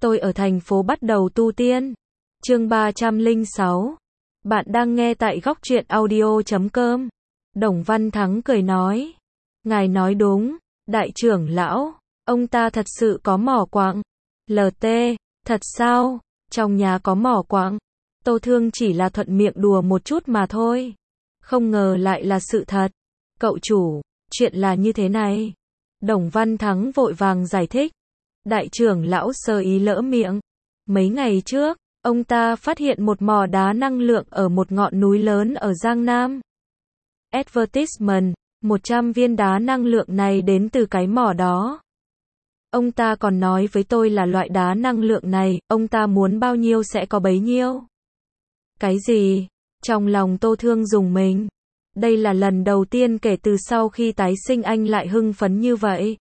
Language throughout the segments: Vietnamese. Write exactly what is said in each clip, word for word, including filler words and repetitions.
Tôi ở thành phố bắt đầu tu tiên. Chương ba trăm lẻ sáu. Bạn đang nghe tại góc truyện audio chấm com. Đồng Văn Thắng cười nói. Ngài nói đúng, đại trưởng lão, ông ta thật sự có mỏ quặng. lờ tê, thật sao? Trong nhà có mỏ quặng. Tô Thương chỉ là thuận miệng đùa một chút mà thôi. Không ngờ lại là sự thật. Cậu chủ, chuyện là như thế này. Đồng Văn Thắng vội vàng giải thích. Đại trưởng lão sơ ý lỡ miệng. Mấy ngày trước, ông ta phát hiện một mỏ đá năng lượng ở một ngọn núi lớn ở Giang Nam. Advertisement, một trăm viên đá năng lượng này đến từ cái mỏ đó. Ông ta còn nói với tôi là loại đá năng lượng này, ông ta muốn bao nhiêu sẽ có bấy nhiêu. Cái gì? Trong lòng Tô Thương rùng mình. Đây là lần đầu tiên kể từ sau khi tái sinh anh lại hưng phấn như vậy.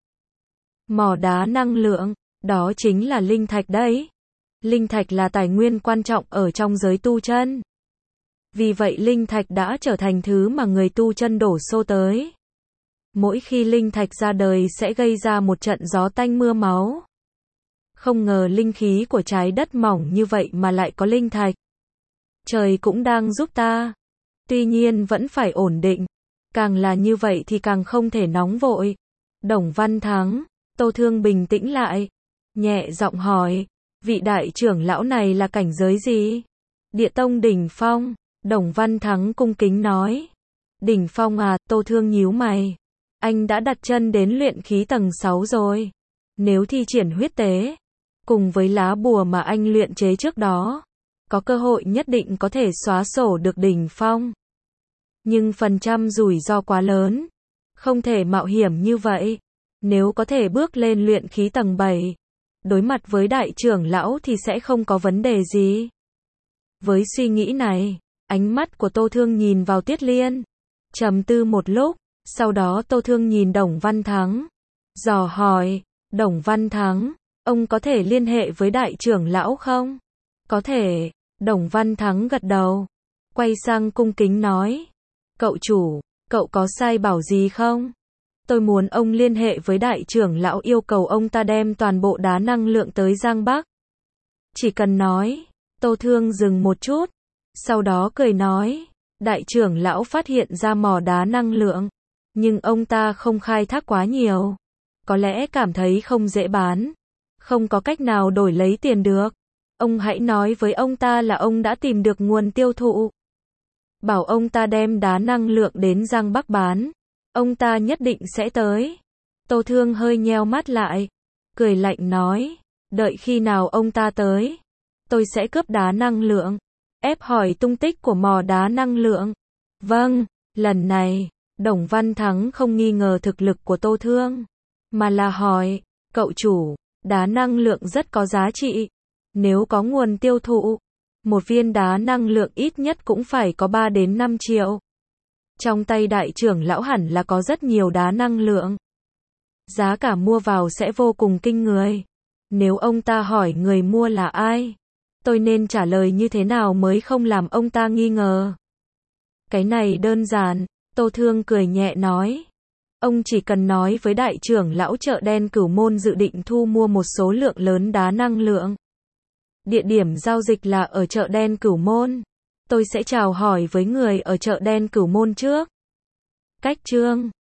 Mỏ đá năng lượng, đó chính là linh thạch đấy. Linh thạch là tài nguyên quan trọng ở trong giới tu chân. Vì vậy linh thạch đã trở thành thứ mà người tu chân đổ xô tới. Mỗi khi linh thạch ra đời sẽ gây ra một trận gió tanh mưa máu. Không ngờ linh khí của trái đất mỏng như vậy mà lại có linh thạch. Trời cũng đang giúp ta. Tuy nhiên vẫn phải ổn định. Càng là như vậy thì càng không thể nóng vội. Đồng Văn Thắng, Tô Thương bình tĩnh lại. Nhẹ giọng hỏi. Vị đại trưởng lão này là cảnh giới gì? Địa tông đỉnh phong. Đồng Văn Thắng cung kính nói. Đỉnh phong à? Tô Thương nhíu mày. Anh đã đặt chân đến luyện khí tầng sáu rồi. Nếu thi triển huyết tế, cùng với lá bùa mà anh luyện chế trước đó, có cơ hội nhất định có thể xóa sổ được đỉnh phong. Nhưng phần trăm rủi ro quá lớn. Không thể mạo hiểm như vậy. Nếu có thể bước lên luyện khí tầng bảy, đối mặt với đại trưởng lão thì sẽ không có vấn đề gì. Với suy nghĩ này, ánh mắt của Tô Thương nhìn vào Tiết Liên. Trầm tư một lúc, sau đó Tô Thương nhìn Đồng Văn Thắng. Dò hỏi, Đồng Văn Thắng, ông có thể liên hệ với đại trưởng lão không? Có thể, Đồng Văn Thắng gật đầu. Quay sang cung kính nói. Cậu chủ, cậu có sai bảo gì không? Tôi muốn ông liên hệ với đại trưởng lão yêu cầu ông ta đem toàn bộ đá năng lượng tới Giang Bắc. Chỉ cần nói. Tô Thương dừng một chút. Sau đó cười nói. Đại trưởng lão phát hiện ra mỏ đá năng lượng. Nhưng ông ta không khai thác quá nhiều. Có lẽ cảm thấy không dễ bán. Không có cách nào đổi lấy tiền được. Ông hãy nói với ông ta là ông đã tìm được nguồn tiêu thụ. Bảo ông ta đem đá năng lượng đến Giang Bắc bán. Ông ta nhất định sẽ tới. Tô Thương hơi nheo mắt lại. Cười lạnh nói. Đợi khi nào ông ta tới, tôi sẽ cướp đá năng lượng. Ép hỏi tung tích của mỏ đá năng lượng. Vâng, lần này, Đồng Văn Thắng không nghi ngờ thực lực của Tô Thương. Mà là hỏi, cậu chủ, đá năng lượng rất có giá trị. Nếu có nguồn tiêu thụ, một viên đá năng lượng ít nhất cũng phải có ba đến năm triệu. Trong tay đại trưởng lão hẳn là có rất nhiều đá năng lượng. Giá cả mua vào sẽ vô cùng kinh người. Nếu ông ta hỏi người mua là ai, tôi nên trả lời như thế nào mới không làm ông ta nghi ngờ? Cái này đơn giản, Tô Thương cười nhẹ nói. Ông chỉ cần nói với đại trưởng lão chợ đen Cửu Môn dự định thu mua một số lượng lớn đá năng lượng. Địa điểm giao dịch là ở chợ đen Cửu Môn. Tôi sẽ chào hỏi với người ở chợ đen Cửu Môn trước. Cách chương